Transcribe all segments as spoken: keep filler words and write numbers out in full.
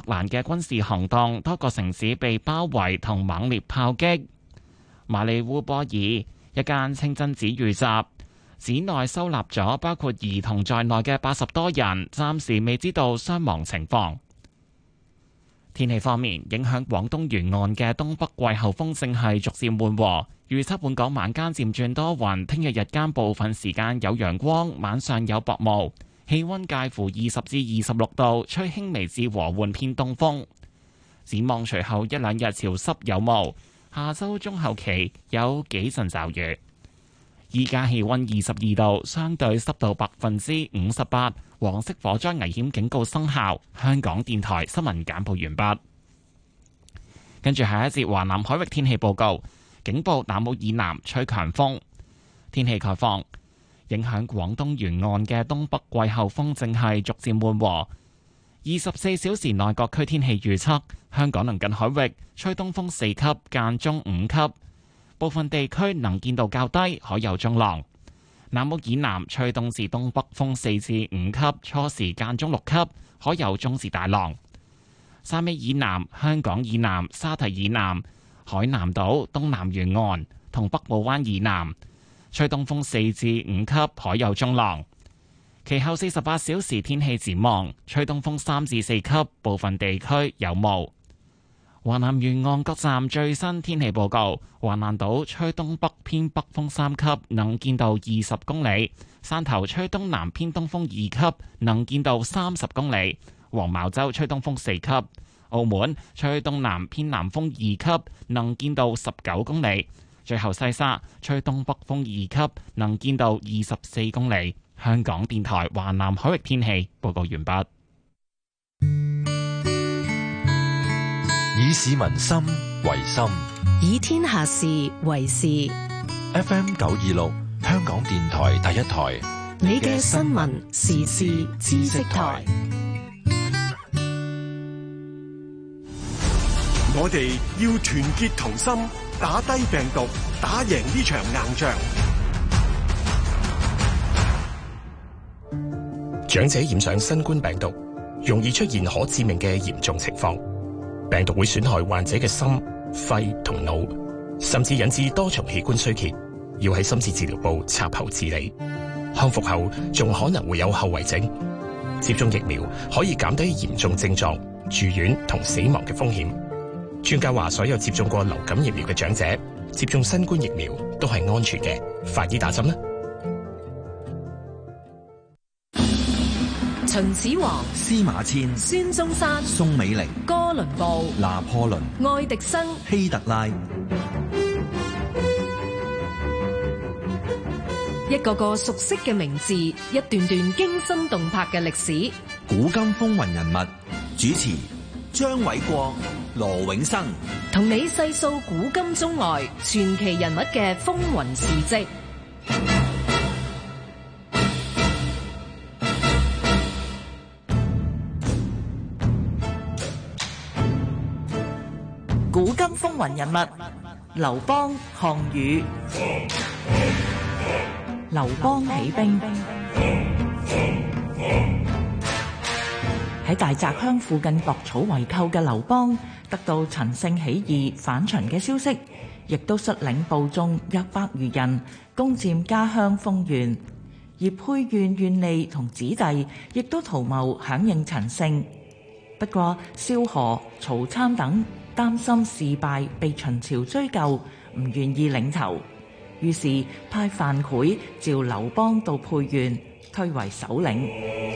蘭嘅軍事行動，多個城市被包圍同猛烈炮擊。馬里烏波爾一間清真寺遇襲，寺內收納咗包括兒童在內嘅八十多人，暫時未知道傷亡情況。天氣方面，影響廣東沿岸嘅東北季候風正係逐漸緩和，預測本港晚間漸轉多雲，聽日日間部分時間有陽光，晚上有薄霧，氣溫介乎二十至二十六度，吹輕微至和緩偏東風。展望隨後一兩日潮濕有霧，下周中後期有幾陣驟雨。依家氣溫二十二度，相對濕度百分之五十八，黃色火災危險警告生效。香港電台新聞簡報完畢。跟住下一節華南海域天氣報告，警報南澳以南吹強風。天氣概況，影響廣東沿岸嘅東北季候風正係逐漸緩和。二十四小時內各區天氣預測，香港鄰近海域吹東風四級，間中五級。部分地區能見度較低，海有中浪。南澳以南吹東至東北風四至五級，初時間中六級，海有中至大浪。汕尾以南、香港以南、沙堤以南、海南島東南沿岸同北部灣以南吹東風四至五級，海有中浪。其後四十八小時天氣展望，吹東風三至四級，部分地區有霧。華南沿岸各站最新天氣報告：華南島吹東北偏北風三級，能見度二十公里；汕頭吹東南偏東風二級，能見度三十公里；黃茅洲吹東風四級；澳門吹東南偏南風二級，能見度十九公里；最後西沙吹東北風二級，能見度二十四公里。香港電台華南海域天氣報告完畢。 以市民心為心， 以天下事為事。 F M 九二六，香港電台第一台， 你嘅新聞時事知識台。 我哋要團結同心，打低病毒，打贏呢場硬仗。 長者染上新冠病毒，容易出現可致命嘅嚴重情況。病毒會損害患者嘅心、肺同腦，甚至引致多重器官衰竭，要喺深切治療部插喉治理。康復後仲可能會有後遺症。接種疫苗可以減低嚴重症狀、住院同死亡嘅風險。專家話，所有接種過流感疫苗嘅長者接種新冠疫苗都係安全嘅。快啲打針啦！ 秦始皇、 司馬遷、 孫中山、 宋美齡、 哥倫布、 拿破崙、 愛迪生、 希特拉， 一個個熟悉嘅名字，一段段驚心動魄嘅歷史。 古今風雲人物，主持張偉國、羅永生， 同你細數古今中外傳奇人物嘅風雲事跡。 古今風雲人物，劉邦、項羽。劉邦起兵。喺大澤鄉附近割草為寇嘅劉邦，得到陳勝起義反秦嘅消息，亦都率領部眾約百餘人攻佔家鄉豐縣，而沛縣縣吏同子弟亦都圖謀響應陳勝。不過蕭何、曹參等擔心事敗被秦朝追究，唔願意領頭，於是派樊噲召劉邦到沛縣，推為首領。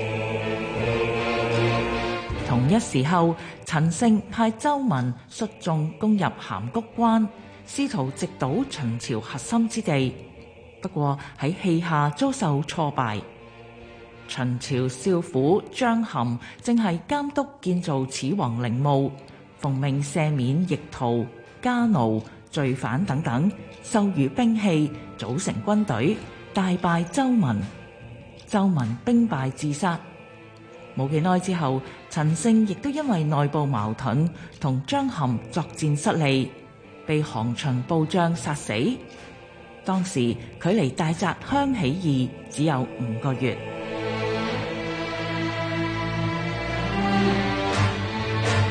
同一時候，陳勝派周文率眾攻入函谷關，試圖直搗秦朝核心之地，不過喺戲下遭受挫敗。秦朝少府張含正係監督建造始皇陵墓，奉命赦免逆徒、家奴、罪犯等等，授予兵器，組成軍隊，大敗周文。周文兵敗自殺。冇幾耐之後，陳勝亦都因為內部矛盾同張含作戰失利，被降秦部將殺死。當時距離大澤鄉起義只有五個月。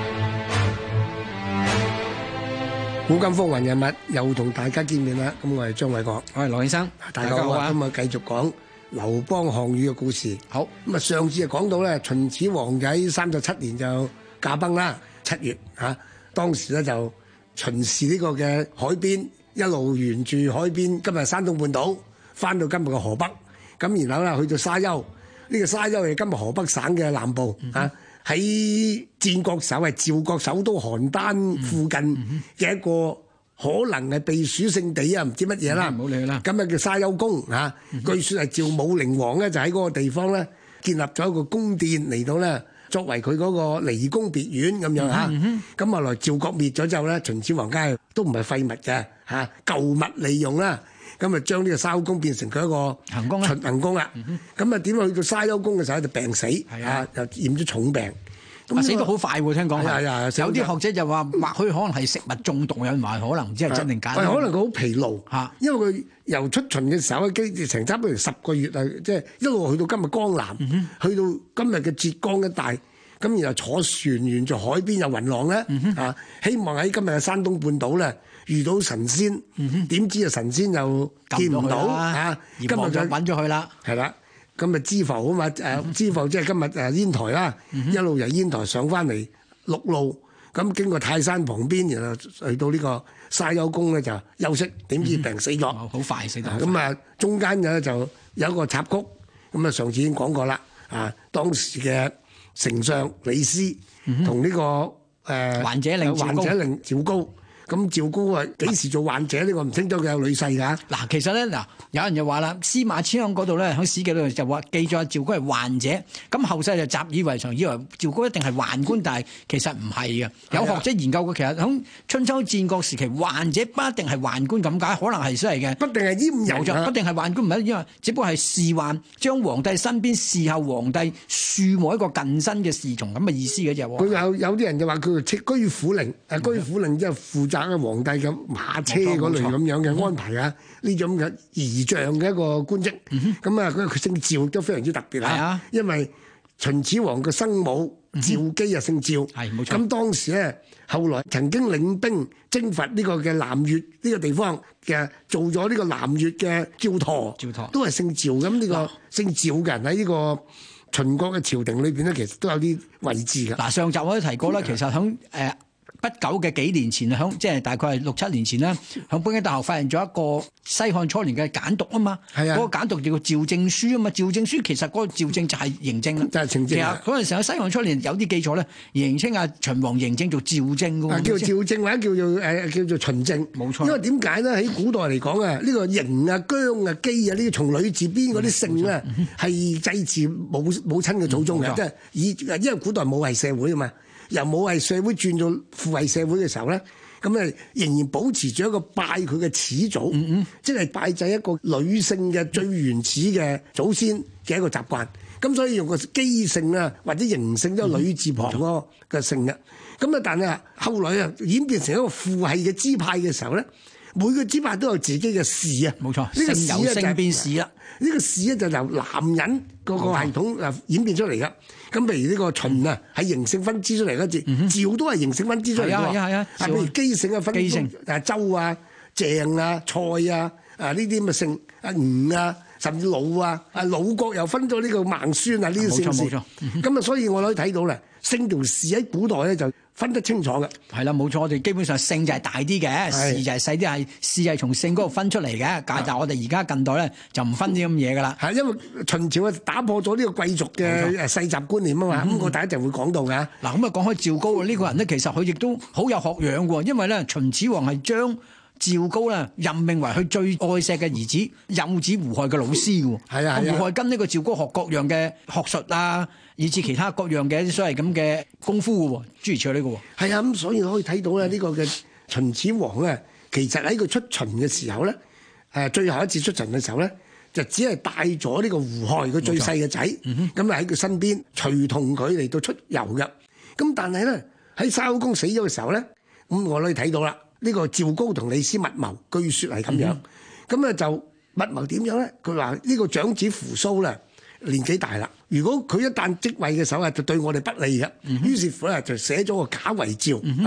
古今風雲人物又同大家見面啦，咁我係張偉國， 我係羅慶生， 大家好啊！咁啊繼續講劉邦項羽嘅故事。 好， 咁啊上次就講到咧，秦始皇喺三十七年就駕崩啦，七月嚇、啊，當時咧就巡視呢個嘅海邊，一路沿住海邊，今日山東半島，翻到今日嘅河北，咁然後咧去到沙丘，呢、這個沙丘係今日河北省嘅南部嚇。嗯喺戰國時候係趙國首都邯鄲附近嘅一個可能係避暑勝地啊，唔知乜嘢啦。 唔好理啦。 咁啊叫沙丘宮嚇，據說係趙武靈王咧就喺嗰個地方咧建立咗一個宮殿嚟到咧作為佢嗰個離宮別院咁樣嚇。咁後來趙國滅咗之後咧，秦始皇梗係都唔係廢物嘅嚇，舊物利用啦。咁啊，將呢個沙丘宮變成佢一個行宮啦， 行宮啦。咁啊，點去到沙丘宮嘅時候就病死，啊又染咗重病。 咁死得好快喎，聽講。 係啊， 有啲學者就話，或許可能係食物中毒，有人話可能唔知係真定假。 可能佢好疲勞嚇，因為佢由出巡嘅時候咧，機成差不多十個月啊，即係一路去到今日江南，嗯、去到今日嘅浙江一帶，咁然後坐船沿住海邊有雲浪咧，嗯、啊希望喺今日嘅山東半島咧。遇到神仙，點、嗯、知啊神仙又見唔到嚇，今日就揾咗佢啦。 係啦，咁啊知浮啊嘛，誒知浮即係今日誒煙台啦，嗯、一路由煙台上翻嚟陸路，咁經過泰山旁邊，然後去到呢個沙丘宮咧就休息，點知病死咗，好、 嗯、快死得。 咁啊中間咧就有一個插曲，咁啊上次已經講過啦，啊當時嘅丞相李斯同呢、這個誒、呃、 患者令患者令趙高。咁趙高啊幾時做患者呢？我唔清楚佢有女婿㗎。 嗱，其實咧嗱，有人就話啦，司馬遷喺嗰度咧，喺史記度就話記載趙高係患者，咁後世就習以為常，以為趙高一定係宦官，但係其實唔係嘅。有學者研究過，其實喺春秋戰國時期，患者不一定係宦官咁解，可能係真係嘅， 不定係閹人啊， 不定係宦官，唔係因為只不過係侍宦，將皇帝身邊侍候皇帝，樹磨一個近身嘅侍從咁嘅意思嘅啫。 佢有有啲人就話佢係居府令，誒居府令即係負責嘅皇帝嘅馬車嗰類咁樣嘅安排啊，呢種嘅儀仗嘅一個官職。咁啊，佢佢姓趙都非常之特別啊，因為秦始皇嘅生母趙姬啊姓趙， 係冇錯。 咁當時咧，後來曾經領兵征伐呢個嘅南越呢個地方嘅，做咗呢個南越嘅趙佗，趙佗都係姓趙。咁呢個姓趙嘅人喺呢個秦國嘅朝廷裏邊咧，其實都有啲位置㗎。 嗱，上集我都提過啦，其實響誒。不久嘅幾年前，響即係大概係六七年前啦，響北京大學發現咗一個西漢初年嘅簡牘啊嘛，嗰、那個簡牘叫做趙正書啊嘛，趙正書其實嗰個趙正就係嬴政啦，就係嬴政。其實嗰陣時喺西漢初年有啲記載咧，認稱啊秦王嬴政做趙正嘅喎， 叫趙正或者叫做誒、呃、叫做秦正， 冇錯。 因為點解咧？喺古代嚟講啊，呢、這個嬴啊、姜啊、姬啊呢啲從女字邊嗰啲姓咧，係祭祀母母親嘅祖宗嘅，即係以因為古代母系社會啊嘛。由母系社會轉到父系社會嘅時候咧，咁誒仍然保持住一個拜佢嘅始祖，嗯嗯即係拜祭一個女性嘅最原始嘅祖先嘅一個習慣。咁所以用個姬姓啊，或者嬴姓都係女字旁嗰個姓嘅。咁啊，但係後來啊演變成一個父系嘅支派嘅時候咧，每個支派都有自己嘅氏啊。 冇錯， 呢個氏咧就變氏啦。 呢個氏咧就由男人個個系統啊演變出嚟噶。咁譬如呢個秦啊，係嬴姓分支出嚟嗰字，趙都係嬴姓分支出嚟喎。係啊係啊，譬如姬姓啊分咗，誒周啊、鄭啊、蔡啊，啊呢啲咁嘅姓，啊吳啊，甚至魯啊，啊魯國又分咗呢個孟孫啊呢啲姓氏。冇錯冇錯。咁啊，所以我可以睇到咧，姓條氏喺古代咧就分得清楚嘅。係啦，冇錯，我哋基本上姓就係大啲嘅，氏就係細啲，係氏係從姓嗰度分出嚟嘅。但係我哋而家近代咧就唔分啲咁嘢噶啦。係因為秦朝啊打破咗呢個貴族嘅誒世習觀念啊嘛。咁我第一陣會講到嘅。嗱咁啊講開趙高呢個人咧，其實佢亦都好有學養喎。因為咧秦始皇係將趙高咧任命為佢最愛錫嘅兒子幼子胡亥嘅老師嘅。係啊係啊。胡亥跟呢個趙高學各樣嘅學術啊，以至其他各樣嘅所謂咁嘅功夫嘅喎，諸如此類嘅喎。係啊，咁所以可以睇到咧，呢個嘅秦始皇咧，其實喺佢出巡嘅時候咧，誒最後一次出巡嘅時候咧，就只係帶咗呢個胡亥佢最細嘅仔，咁啊喺佢身邊隨同佢嚟到出遊嘅。咁但係咧喺沙丘宮死咗嘅時候咧，咁我可以睇到啦，呢個趙高同李斯密謀，據説係咁樣。咁咧、嗯、就密謀點樣咧？佢話呢個長子扶蘇咧年紀大啦，如果佢一旦即位嘅時候啊，就對我哋不利嘅。嗯、於是乎咧就寫咗個假遺詔、嗯、啊。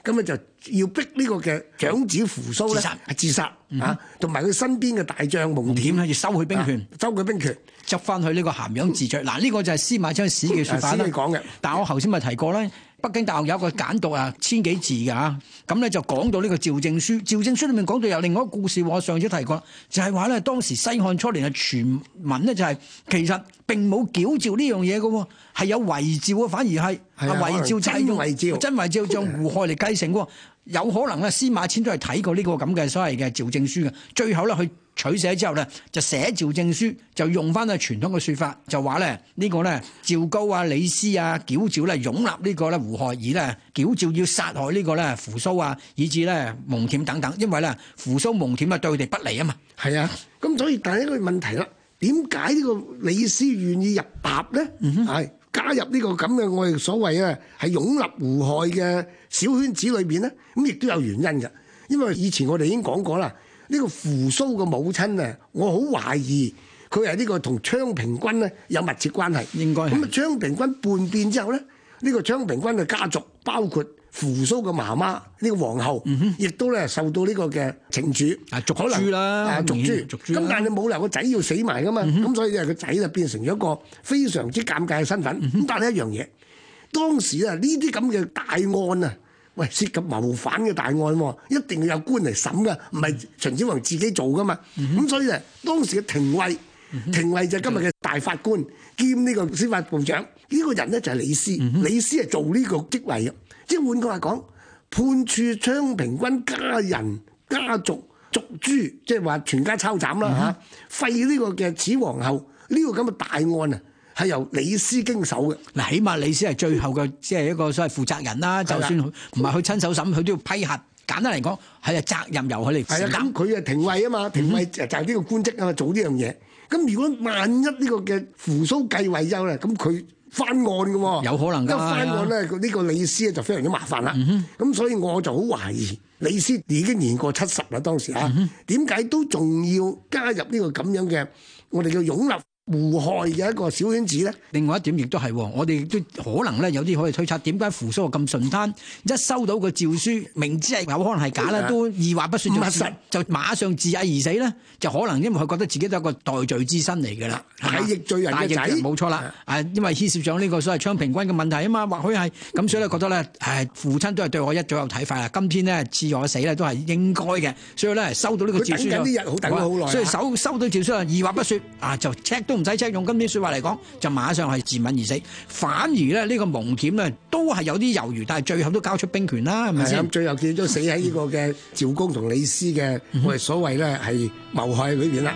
咁啊就要逼呢個嘅長子扶蘇咧係自殺啊，同埋佢身邊嘅大將蒙恬咧要收佢兵權， 收佢兵權， 執翻去呢個咸陽自著。嗱，呢個就係司馬遷史記説法啦。 史記講嘅， 但係我頭先咪提過咧。北京大學有一個簡讀啊，千幾字嘅嚇，咁咧就講到呢個趙證書。趙證書裏面講到有另外一個故事，我上次提過，就係話咧當時西漢初年嘅傳聞咧就係、是、其實並冇矯詔呢樣嘢嘅喎，係有遺詔嘅，反而係啊遺詔就係用真遺詔， 真遺詔將胡亥嚟繼承喎。有可能咧司馬遷都係睇過呢個咁嘅所謂嘅趙證書嘅，最後咧佢取寫之後咧就寫趙證書，就用翻個傳統嘅説法，就話咧呢個咧趙高啊、李斯啊矯詔咧擁立呢個咧胡亥，而咧矯詔要殺害呢個咧扶蘇啊，以至咧蒙恬等等，因為咧扶蘇蒙恬啊對佢哋不利啊嘛。 係啊，咁所以但係一個問題啦，點解呢個李斯願意入邳咧？係、嗯、加入呢個咁嘅我哋所謂啊係擁立胡亥嘅小圈子裏邊咧？咁亦都有原因嘅，因為以前我哋已經講過啦。呢個扶蘇嘅母親啊，我好懷疑佢係呢個同昌平君咧有密切關係。應該咁啊，昌平君叛變之後咧，呢、呢個昌平君嘅家族包括扶蘇嘅媽媽呢個皇后，亦、嗯、都咧受到呢個嘅懲處，啊逐誅啦，啊逐誅。咁但係冇理由個仔要死埋噶嘛，咁、嗯、所以咧個仔就變成咗一個非常之尷尬嘅身份。咁、嗯、但係一樣嘢，當時啊呢啲咁嘅大案啊。喂，涉及謀反嘅大案喎，一定要有官嚟審噶，唔係秦始皇自己做噶嘛。咁、嗯、所以咧，當時嘅廷尉，嗯、廷尉就係今日嘅大法官兼呢個司法部長，呢、呢個人咧就係李斯。嗯、李斯係做呢個職位嘅，即係換句話講，判處昌平君家人家族逐誅，即係話全家抄斬啦嚇，廢呢個嘅始皇后呢、呢個咁嘅大案啊！係由李斯經手嘅。嗱，起碼李斯係最後嘅，即係一個所謂負責人啦。就算唔係佢親手審，佢都要批核。簡單嚟講，係啊，責任由佢嚟負責。係啊，咁佢係廷尉啊嘛，廷尉就係呢個官職啊嘛，做呢樣嘢。咁如果萬一呢個嘅扶蘇繼位之後咧，咁佢翻案嘅喎，有可能㗎。一翻案咧，呢個李斯就非常之麻煩啦。咁、嗯、所以我就好懷疑李斯已經年過七十啦，當時啊，點、嗯、解都仲要加入呢個咁樣嘅我哋叫擁立胡亥嘅一個小圈子咧？另外一點亦都係，我哋亦都可能咧有啲可以推測，點解扶蘇咁順攤，一收到個詔書，明知係有可能係假啦，都二話不說就實就馬上自縊而死咧？就可能因為佢覺得自己都係一個代罪之身嚟嘅啦，大逆罪人嘅仔，冇錯啦。啊，因為牽涉上呢個所謂昌平君嘅問題啊嘛，或許係咁，所以咧覺得咧，誒父親都係對我一早有睇法啦。今天咧賜我死咧都係應該嘅，所以咧收到呢個詔書，等緊啲日好等咗好耐，所以收收到詔書啊，二話不說啊就 check 都唔使 check，用今天説話嚟講，就馬上係自刎而死。反而咧呢個蒙恬咧都係有啲猶豫，但係最後都交出兵權啦，係咪先？最後見到死喺呢個嘅趙公同李斯嘅我哋所謂咧係謀害裏邊啦。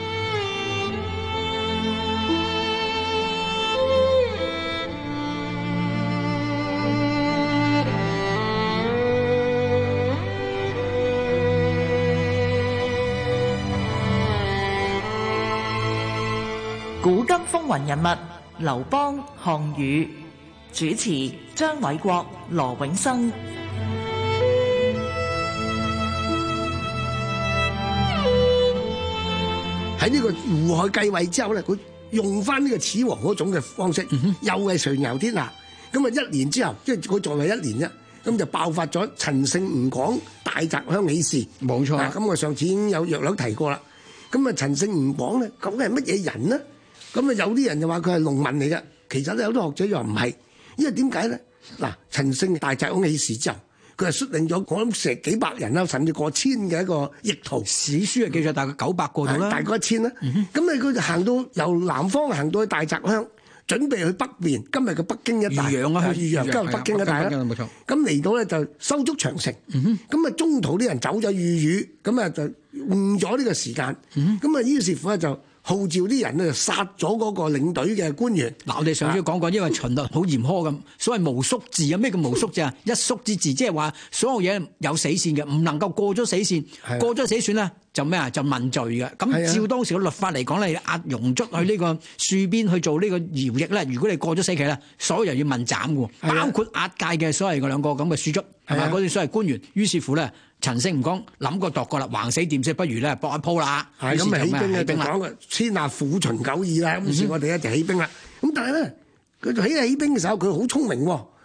古今風雲人物，劉邦、項羽，主持張偉國、羅永生。 喺呢個胡亥繼位之後咧，佢用翻呢個始皇嗰種嘅方式，嗯、又係垂楊天下。咁啊，一年之後，即係佢在位一年啫，咁就爆發咗陳勝吳廣大澤鄉起事。冇錯。咁我上次已經有約略提過啦。咁啊，陳勝吳廣咧，究竟係乜嘢人呢？咁啊，有啲人就話佢係農民嚟嘅，其實咧有啲學者又話唔係，因為點解咧？嗱，陳勝大澤鄉起事之後，佢係率領咗我諗成幾百人啦，甚至過千嘅一個役徒。史書啊記載大概九百個度啦，大概一千啦。咁啊，佢就行到由南方行到去大澤鄉，準備去北邊，今日嘅北京一帶。豫陽啊，去豫陽，今日北京一帶啦。冇錯。咁嚟到咧就收足長城。咁啊，中途啲人走咗豫豫，咁啊就誤咗呢個時間。咁啊，於是乎咧就號召啲人咧就殺咗嗰個領隊嘅官員。嗱，我哋上次講過，因為秦律好嚴苛咁，所謂無宿字啊，咩叫無宿字啊？一宿之字，即係話所有嘢有死線嘅，唔能夠過咗死線，過咗死線咧就咩啊？就問罪嘅。咁照當時嘅律法嚟講咧，押庸卒去呢個戍邊去做呢個徭役咧，如果你過咗死期咧，所有人要問斬嘅，包括押解嘅所謂嗰兩個咁嘅戍卒，係咪嗰啲所謂官員？於是乎咧，陳勝吳廣諗過度過啦，橫死掂死，不如咧搏一鋪啦。係咁起兵咧，就講個天下苦秦久矣啦。咁於是我哋咧就起兵啦。咁但係咧，佢起起兵嘅時候，佢好聰明喎。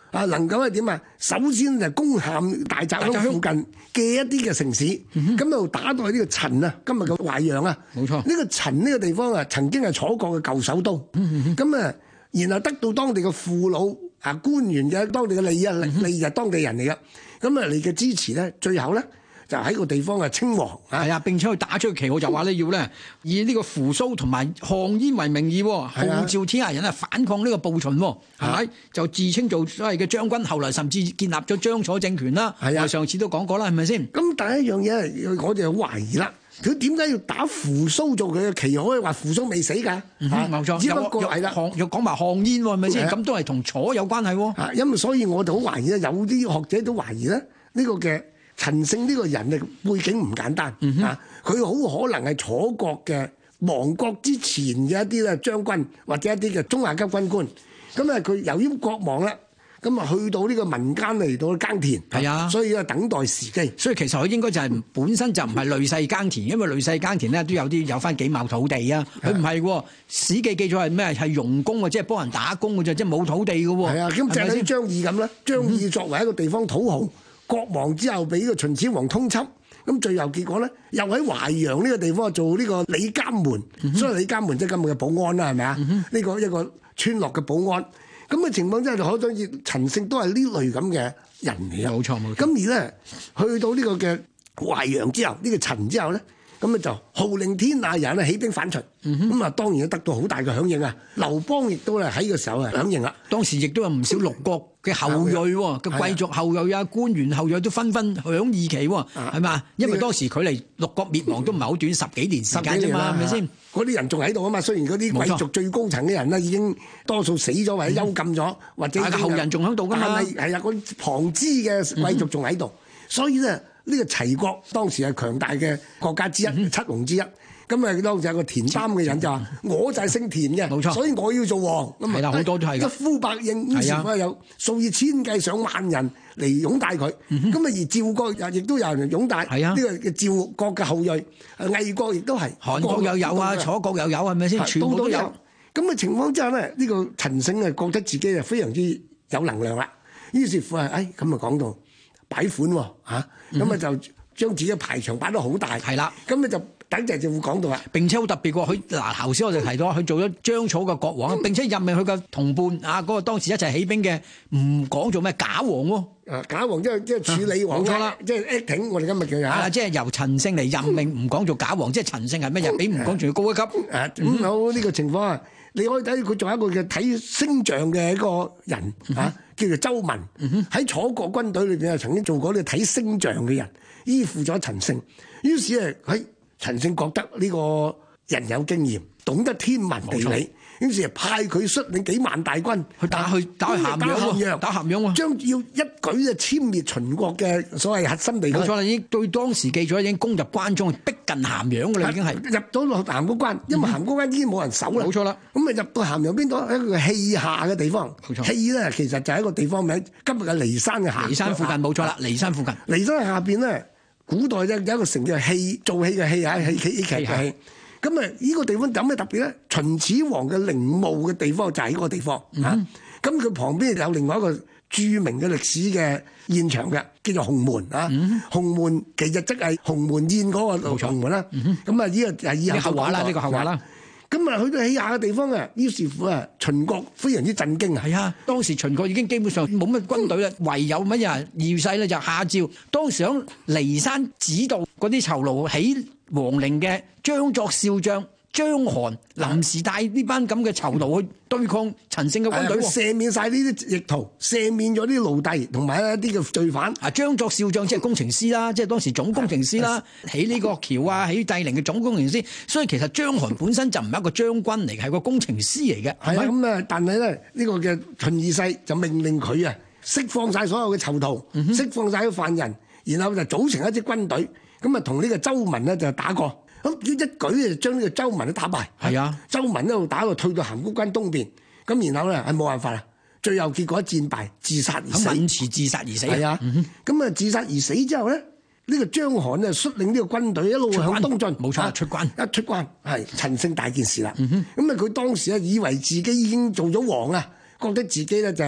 啊，能夠係點啊？首先就攻陷大澤鄉附近嘅一啲嘅城市，咁就打到去呢個陳啊，今日嘅淮陽啊， 冇錯。 呢個陳呢個地方啊，曾經係楚國嘅舊首都，咁啊，然後得到當地嘅父老啊官員嘅當地嘅利啊利就係當地人嚟噶，咁啊你嘅支持咧，最後咧。就喺個地方啊，稱王係啊，並且去打出旗號就話咧要咧以呢個扶蘇同埋項燕為名義，號召天下人啊反抗呢個暴秦，係咪？就自稱做所謂嘅將軍，後來甚至建立咗張楚政權啦。係啊，我上次都講過啦，係咪先？ 咁第一樣嘢，我哋好懷疑啦，佢點解要打扶蘇做佢嘅旗號？可以話扶蘇未死㗎， 冇錯。 只不過係啦， 又講埋項燕係咪先？咁都係同楚有關係喎。 因為所以我哋好懷疑咧，有啲學者都懷疑咧，呢個嘅。陳勝呢個人嘅背景唔簡單、嗯、啊！佢好可能係楚國嘅亡國之前嘅一啲咧將軍或者一啲嘅中下級軍官。咁啊，佢由於國亡啦，咁啊去到呢個民間嚟到耕田，係啊，所以咧等待時機。 所以其實佢應該就係、是、本身就唔係累世耕田，因為累世耕田咧都有啲有翻幾畝土地啊。佢唔係喎，《史記》記咗係咩？係傭工啊，即係幫人打工嘅啫，即係冇土地嘅喎。係啊， 咁就係張儀咁啦。張儀作為一個地方土豪。嗯國亡之後俾呢個秦始皇通緝，咁最後結果咧，又喺淮陽呢個地方做呢個李監門，嗯、所以李監門即係今日嘅保安啦，係咪啊？呢、嗯這個一個村落嘅保安，咁嘅情況之下就可想而知，陳勝都係呢類咁嘅人嚟啊！ 冇錯冇錯。 咁而咧去到呢個嘅淮陽之後，呢、這個陳之後咧，咁啊就號令天下人啊起兵反秦，咁、嗯、啊當然得到好大嘅響應啊！劉邦亦都咧喺個時候啊響應啦。 當時亦都有唔少六國嘅後裔喎，嘅貴族後裔啊、官員後裔都紛紛響義旗喎，係嘛？因為當時距離六國滅亡都唔係好短，十幾年時間啫嘛，係咪先？ 嗰啲人仲喺度啊嘛，雖然嗰啲貴族最高層嘅人咧已經多數死咗或者幽禁咗，或者但係後人仲喺度㗎嘛。 係啊，嗰啲旁支嘅貴族仲喺度，所以咧呢個齊國當時係強大嘅國家之一，七雄之一。咁啊，當時有個田擔嘅人就話：我就係姓田嘅，冇錯，所以我要做王。咁係啦，好多都係一呼百應，於是乎有數以千計上萬人嚟擁戴佢。咁、嗯、啊，而趙國又亦都有人擁戴。係啊，呢個嘅趙國嘅後裔，魏國亦都係。韓國又有啊，楚國又有，係咪先？全部都有。咁嘅情況之下咧，呢、呢個陳勝啊覺得自己啊非常之有能量啦。於是乎啊，誒咁啊講到擺款喎，咁啊、嗯、就將自己嘅排場擺得好大。係啦，咁啊就。等陣就會講到啦，並且好特別喎。佢嗱頭先我就提到，佢做咗張楚嘅國王，並且任命佢嘅同伴啊，嗰、那個當時一齊起兵嘅，唔講做咩假王喎。啊，假王即係即係處理王，冇錯啦，即係 acting。我哋今日叫啊，即係由陳勝嚟任命，唔講做假王，即係陳勝係咩人？比唔講仲要高一級。誒咁好呢個情況啊，你可以睇佢仲有一個嘅睇星象嘅一個人啊，叫做周文。喺楚國軍隊裏邊啊，曾經做過呢個睇星象嘅人，依附咗陳勝。於是誒喺陳勝覺得呢個人有經驗，懂得天文地理，於是派佢率領幾萬大軍去打去打去咸陽，打咸陽喎，將要一舉就殲滅秦國嘅所謂核心地區。冇錯啦，已經對當時記咗已經攻入關中，逼近咸陽㗎啦，已經係入到落咸谷關，因為咸谷關已經冇人守啦。冇錯啦，咁啊入到咸陽邊度？一個稷下嘅地方。冇錯，稷咧其實就係一個地方名，今日嘅驪山嘅下。驪山附近冇錯啦，驪山附近。驪山下邊咧。古代咧有一個城叫戲，做戲嘅戲啊，戲戲劇嘅戲。咁啊，呢個地方有咩特別咧？秦始皇嘅陵墓嘅地方就喺嗰個地方啊。咁、嗯、佢旁邊有另外一個著名嘅歷史嘅現場嘅，叫做鴻門啊。鴻、嗯、門其實即係鴻門宴嗰個鴻門啦。咁啊，呢個係以後話啦，呢個後話啦。咁啊，去到起下嘅地方啊，於是乎啊，秦國非常之震驚啊！係啊，當時秦國已經基本上冇乜軍隊啦，唯有乜嘢二世咧就下詔，當時響驪山指導嗰啲囚奴起皇陵嘅張作少將張韓臨時帶呢班咁嘅囚奴去對抗陳勝嘅軍隊，赦免晒呢啲逆徒，赦免咗啲奴隸同埋一啲嘅罪犯。啊，張作少將即係工程師啦，即係當時總工程師啦，起呢個橋啊，起帝陵嘅總工程師。所以其實張韓本身就唔係一個將軍嚟，係個工程師嚟嘅。係啊，咁啊，但係咧呢個嘅秦二世就命令佢啊釋放晒所有嘅囚徒，釋放晒啲犯人，然後就組成一支軍隊，咁啊同呢個周文咧就打過。咁一舉就將呢個周文都打敗。係啊，周文一路打到退到函谷關東邊，咁然後咧係冇辦法啦，最後結果戰敗，自殺而死。汶池自殺而死。係啊，咁啊、嗯、自殺而死之後咧，呢、呢個張韓咧率領呢個軍隊一路向東進。冇錯，出關。一出關係陳勝大件事啦。咁啊佢當時咧以為自己已經做咗王啊，覺得自己咧就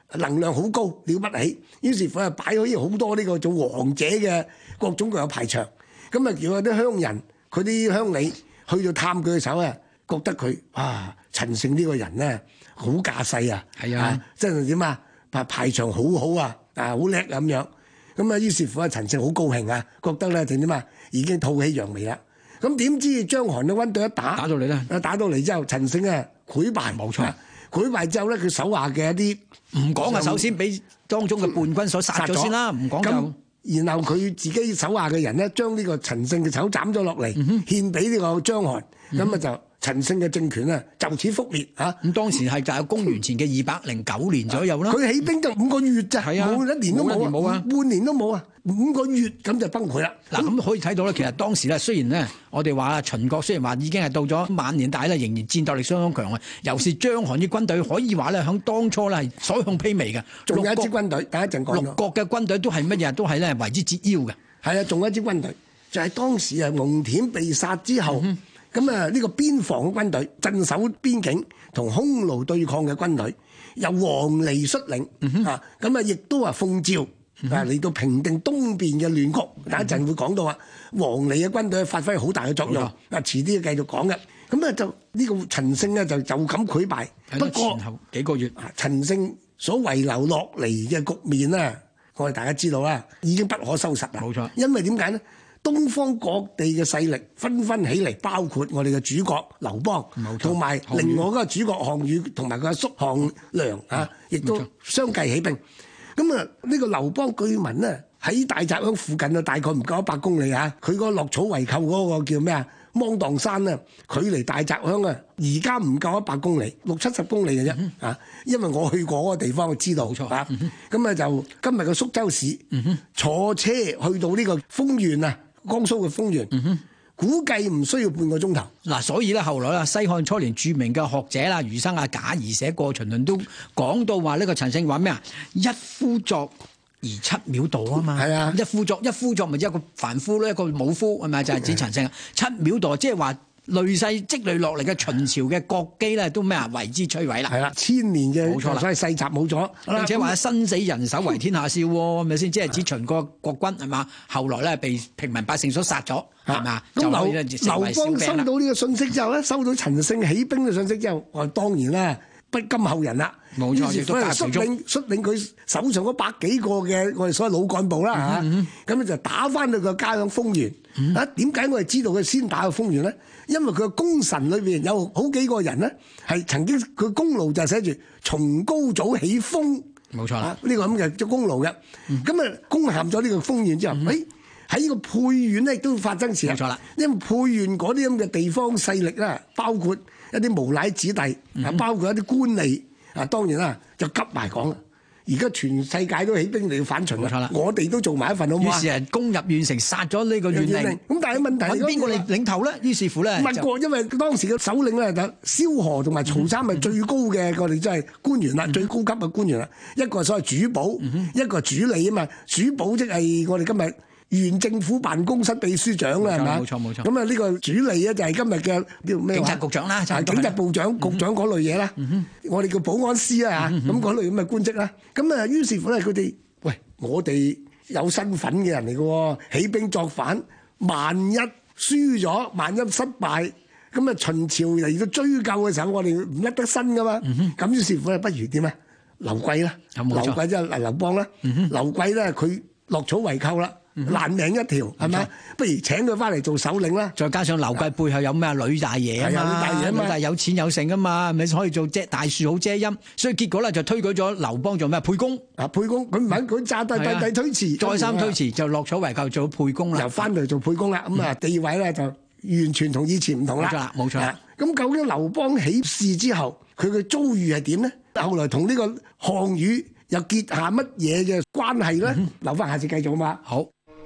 能量好高，了不起。於是乎啊，擺咗好多呢個做王者嘅各種各樣排場。咁啊，叫嗰啲鄉人、佢啲鄉里去到探佢嘅時候啊，覺得佢啊陳勝呢個人咧好架勢啊， 係啊， 真係點啊？排排場好好啊，啊好叻咁樣。咁啊，於是乎啊，陳勝好高興啊，覺得咧就點啊，已經吐起揚眉啦。咁點知章邯嘅軍隊一打， 打到嚟咧， 啊打到嚟之後，陳勝啊潰敗， 冇錯。 潰敗之後咧，佢手下嘅一啲唔講啊，首先俾當中嘅叛軍所殺咗先啦，唔講就。 然後佢自己手下嘅人咧，將呢個陳勝嘅手斬咗落嚟，獻俾呢個章邯，咁啊就陳勝嘅政權啊就此覆滅嚇。 咁當時係就係公元前嘅二百零九年左右啦。 佢起兵就五個月咋，冇一年都冇啊，半年都冇啊，五個月咁就崩潰啦。 嗱咁可以睇到咧，其實當時咧雖然咧我哋話秦國雖然話已經係到咗晚年，但係咧仍然戰鬥力相當強啊。尤其是章邯啲軍隊可以話咧，響當初咧係所向披靡嘅。 仲有一支軍隊，第一陣講六國嘅軍隊都係乜嘢？都係咧為之折腰嘅。 係啊，仲有一支軍隊就係、是、當時啊蒙恬被殺之後。嗯咁啊！呢個邊防嘅軍隊鎮守邊境同匈奴對抗嘅軍隊，由王離率領、嗯、啊！咁啊，亦都話奉召啊嚟到平定東邊嘅亂局。嗯、等一陣會講到啊，王離嘅軍隊發揮好大嘅作用。啊、嗯，遲啲繼續講嘅。咁啊，就呢個陳勝咧就就咁潰敗。不過前後幾個月， 陳勝所遺留落嚟嘅局面咧，我哋大家知道啦，已經不可收拾啦。 冇錯， 因為點解呢？東方各地嘅勢力紛紛起嚟，包括我哋嘅主角劉邦，同埋另外嗰個主角項羽同埋佢阿叔項梁啊，亦都相繼起兵。咁啊，呢個劉邦據聞呢，喺大澤鄉附近啊，大概唔夠一百公里啊。佢嗰個落草為寇嗰個叫咩啊？芒砀山啊，距離大澤鄉啊，而家唔夠一百公里，六七十公里嘅啫、嗯、啊。因為我去過嗰個地方，我知道啊。咁啊，就今日嘅蘇州市，嗯、坐車去到呢個豐原啊。江蘇嘅豐原，嗯、估計唔需要半個鐘頭。 嗱，所以咧後來啦，西漢初年著名嘅學者啦，余生啊、賈誼寫《過秦論》都講到話呢個陳勝話咩啊？一夫作而七秒墮啊嘛。係啊，一夫作一夫作咪一個凡夫咧，一個武夫係咪就係、是、指陳勝啊？七秒墮即係話累世積累落嚟嘅秦朝嘅國基咧，都咩啊為之摧毀啦。 係啦，千年嘅冇錯啦，所以世襲冇咗， 並且話生死人手為天下笑喎，係咪先？即係指秦國國軍係嘛？後來咧被平民百姓所殺咗係嘛？咁劉劉邦收到呢個信息之後咧，收到陳勝起兵嘅信息之後，我當然啦不甘後人啦。 冇錯，亦都率領率領佢手上嗰百幾個嘅我哋所謂老幹部啦嚇，咁、嗯、咧、嗯、就打翻到個家鄉豐原。嗯、啊，點解我哋知道佢先打到豐原咧？因為佢嘅功臣裏邊有好幾個人咧，係曾經佢功勞就係寫住從高祖起豐， 冇錯啦，呢、啊呢個咁嘅功勞嘅。咁、嗯、啊，攻陷咗呢個豐原之後，誒喺呢個沛縣咧亦都發生事。 冇錯啦， 因為沛縣嗰啲咁嘅地方勢力啦，包括一啲無賴子弟，啊、嗯，包括一啲官吏。啊，當然啦，就急埋講啦。而家全世界都起兵嚟要反秦，冇錯啦。我哋都做埋一份好嘛。 於是係攻入縣城，殺咗呢個縣令。 咁但係問題揾邊個嚟領頭咧？於是乎咧， 問過，因為當時嘅首領咧就蕭何同埋曹參係最高嘅，我哋真係官員啦，最高級嘅官員啦。一個係所謂主保，嗯、一個係主理啊嘛。主保即係我哋今日縣政府辦公室秘書長啦，係咪？ 冇錯冇錯。咁啊，呢個主理咧就係今日嘅叫咩？ 警察局長啦， 係警察部長、嗯、局長嗰類嘢啦。嗯、我哋叫保安司啊，咁、嗯、嗰類咁嘅官職啦。咁啊，於是乎咧，佢哋喂，我哋有身份嘅人嚟嘅喎，起兵作反，萬一輸咗，萬一失敗，咁啊秦朝嚟到追究嘅時候，我哋唔甩得身噶嘛。咁、嗯、於是乎咧，不如點啊？劉貴啦，劉貴即係劉邦啦。劉貴咧，佢落草為寇啦。爛命一條係咪？不如請佢翻嚟做首領啦。 再加上劉貴背後有咩呂大爺啊嘛，呂大爺啊嘛，但係有錢有剩啊嘛，咪可以做遮大樹好遮陰。所以結果咧就推舉咗劉邦做咩？沛公啊，沛公佢唔肯，佢詐帝帝帝推辭， 再三推辭就落草為寇做沛公啦。 又翻嚟做沛公啦，咁啊地位咧就完全同以前唔同啦。 冇錯啦，冇錯。 咁究竟劉邦起事之後，佢嘅遭遇係點呢？後來同呢個項羽又結下乜嘢嘅關係咧？嗯、留翻下次繼續嘛。 好。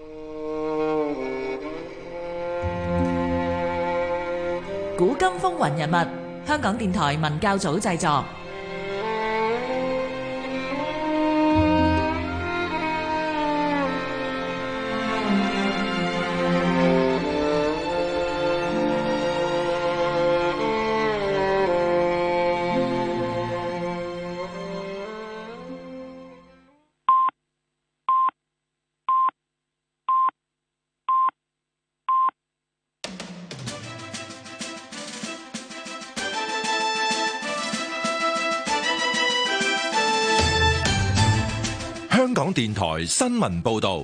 古今風雲人物，香港電台文教組製作。 港電台新聞報道。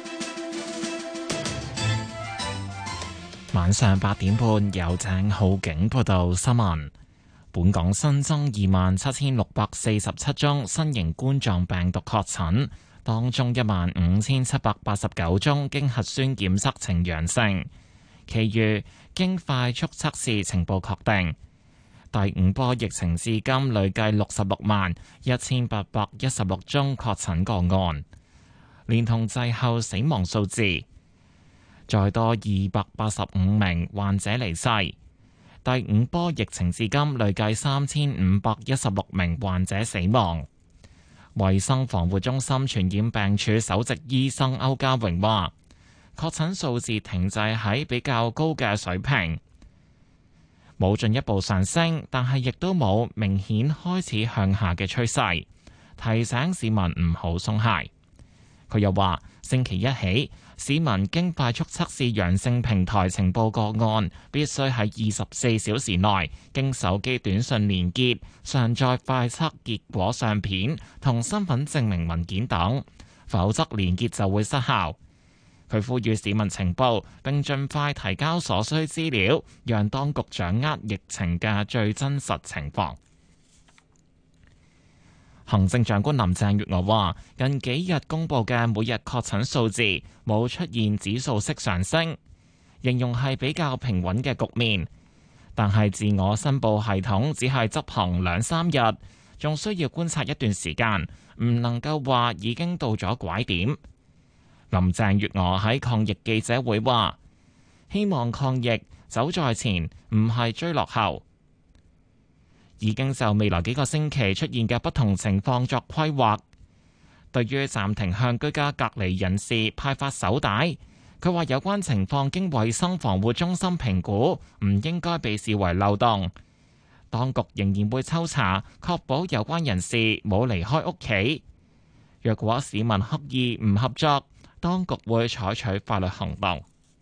晚上八點半，由鄭浩景報道新聞。本港新增二萬七千六百四十七宗新型冠狀病毒確診，當中一萬五千七百八十九宗經核酸檢測呈陽性，其餘經快速測試呈報確定。第五波疫情至今累計六十六萬一千八百一十六宗確診個案，連同滯後死亡數字，再多二百八十五名患者離世。第五波疫情至今累計三千五百一十六名患者死亡。衛生防護中心傳染病處首席醫生歐家榮話，確診數字停滯喺比較高嘅水平，冇進一步上升，但係亦都冇明顯開始向下嘅趨勢，提醒市民唔好鬆懈。佢又話，星期一起，市民經快速測試陽性平台呈報個案，必須喺二十四小時內經手機短信連結上載快測結果相片同身份證明文件等，否則連結就會失效。佢呼籲市民呈報並盡快提交所需資料，讓當局掌握疫情嘅最真實情況。行政長官林鄭月娥話，近幾日公布嘅每日確診數字冇出現指數式上升，形容係比較平穩嘅局面。但係自我申報系統只係執行兩三日，仲需要觀察一段時間，唔能夠話已經到咗拐點。林鄭月娥喺抗疫記者會話，希望抗疫走在前，唔係追落後。已經就未來幾個星期出現嘅不同情況作規劃。對於暫停向居家隔離人士派發手帶，佢話有關情況經衛生防護中心評估，唔應該被視為漏洞。當局仍然會抽查，確保有關人士冇離開屋企。若果市民刻意唔合作，當局會採取法律行動。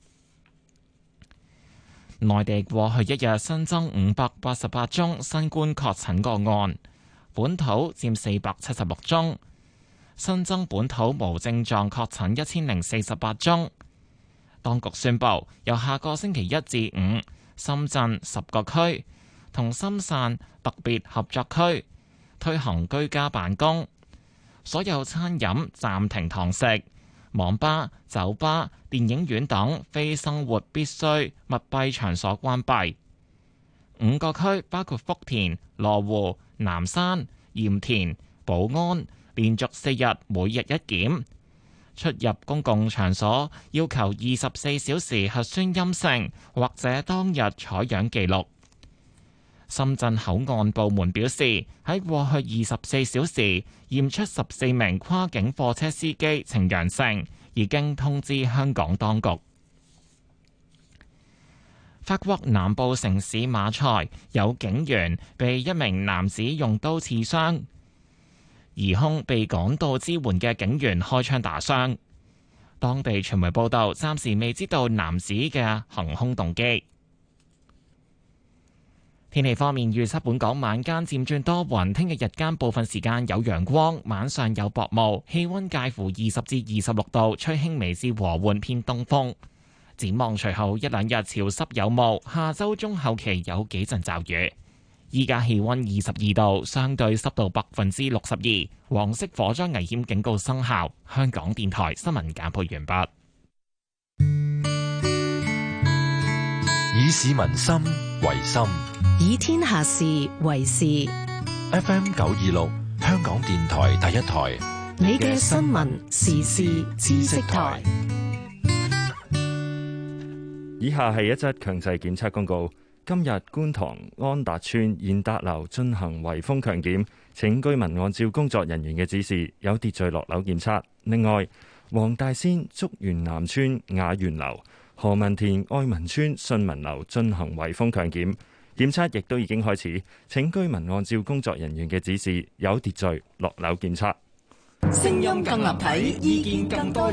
內地過去一日新增五百八十八宗新冠確診個案，本土佔四百七十六宗，新增本土無症狀確診一千零四十八宗。當局宣布，由下個星期一至五，深圳十個區同深汕特別合作區推行居家辦公，所有餐飲暫停堂食。網吧、酒吧、電影院等非生活必需密閉場所關閉。五個區包括福田、羅湖、南山、鹽田、寶安，連續四日每日一檢。出入公共場所要求二十四小時核酸陰性或者當日採樣記錄。深圳口岸部門表示，喺過去二十四小時驗出十四名跨境貨車司機呈陽性，已經通知香港當局。法國南部城市馬賽有警員被一名男子用刀刺傷，疑兇被趕到支援嘅警員開槍打傷。當地傳媒報道，暫時未知道男子嘅行兇動機。天氣方面，預測本港晚間漸轉多雲，聽日日間部分時間有陽光，晚上有薄霧，氣溫介乎二十至二十六度，吹輕微至和緩偏東風。展望隨後一兩日潮濕有霧，下周中後期有幾陣驟雨。依家氣溫二十二度，相對濕度百分之六十二，黃色火災危險警告生效。香港電台新聞簡報完畢。 以市民心為心， 以天下事為事。 F M 九二六，香港電台第一台， 你嘅新聞時事知識台。 以下係一則強制檢測公告。今日觀塘安達邨賢達樓進行圍封強檢，請居民按照工作人員嘅指示，有秩序落樓檢測。另外，黃大仙竹園南邨雅園樓、何文田愛民邨信民樓進行圍封強檢，檢測亦都已經開始，請居民按照工作人員嘅指示，有秩序落樓檢測。 聲音更立體，意見更多。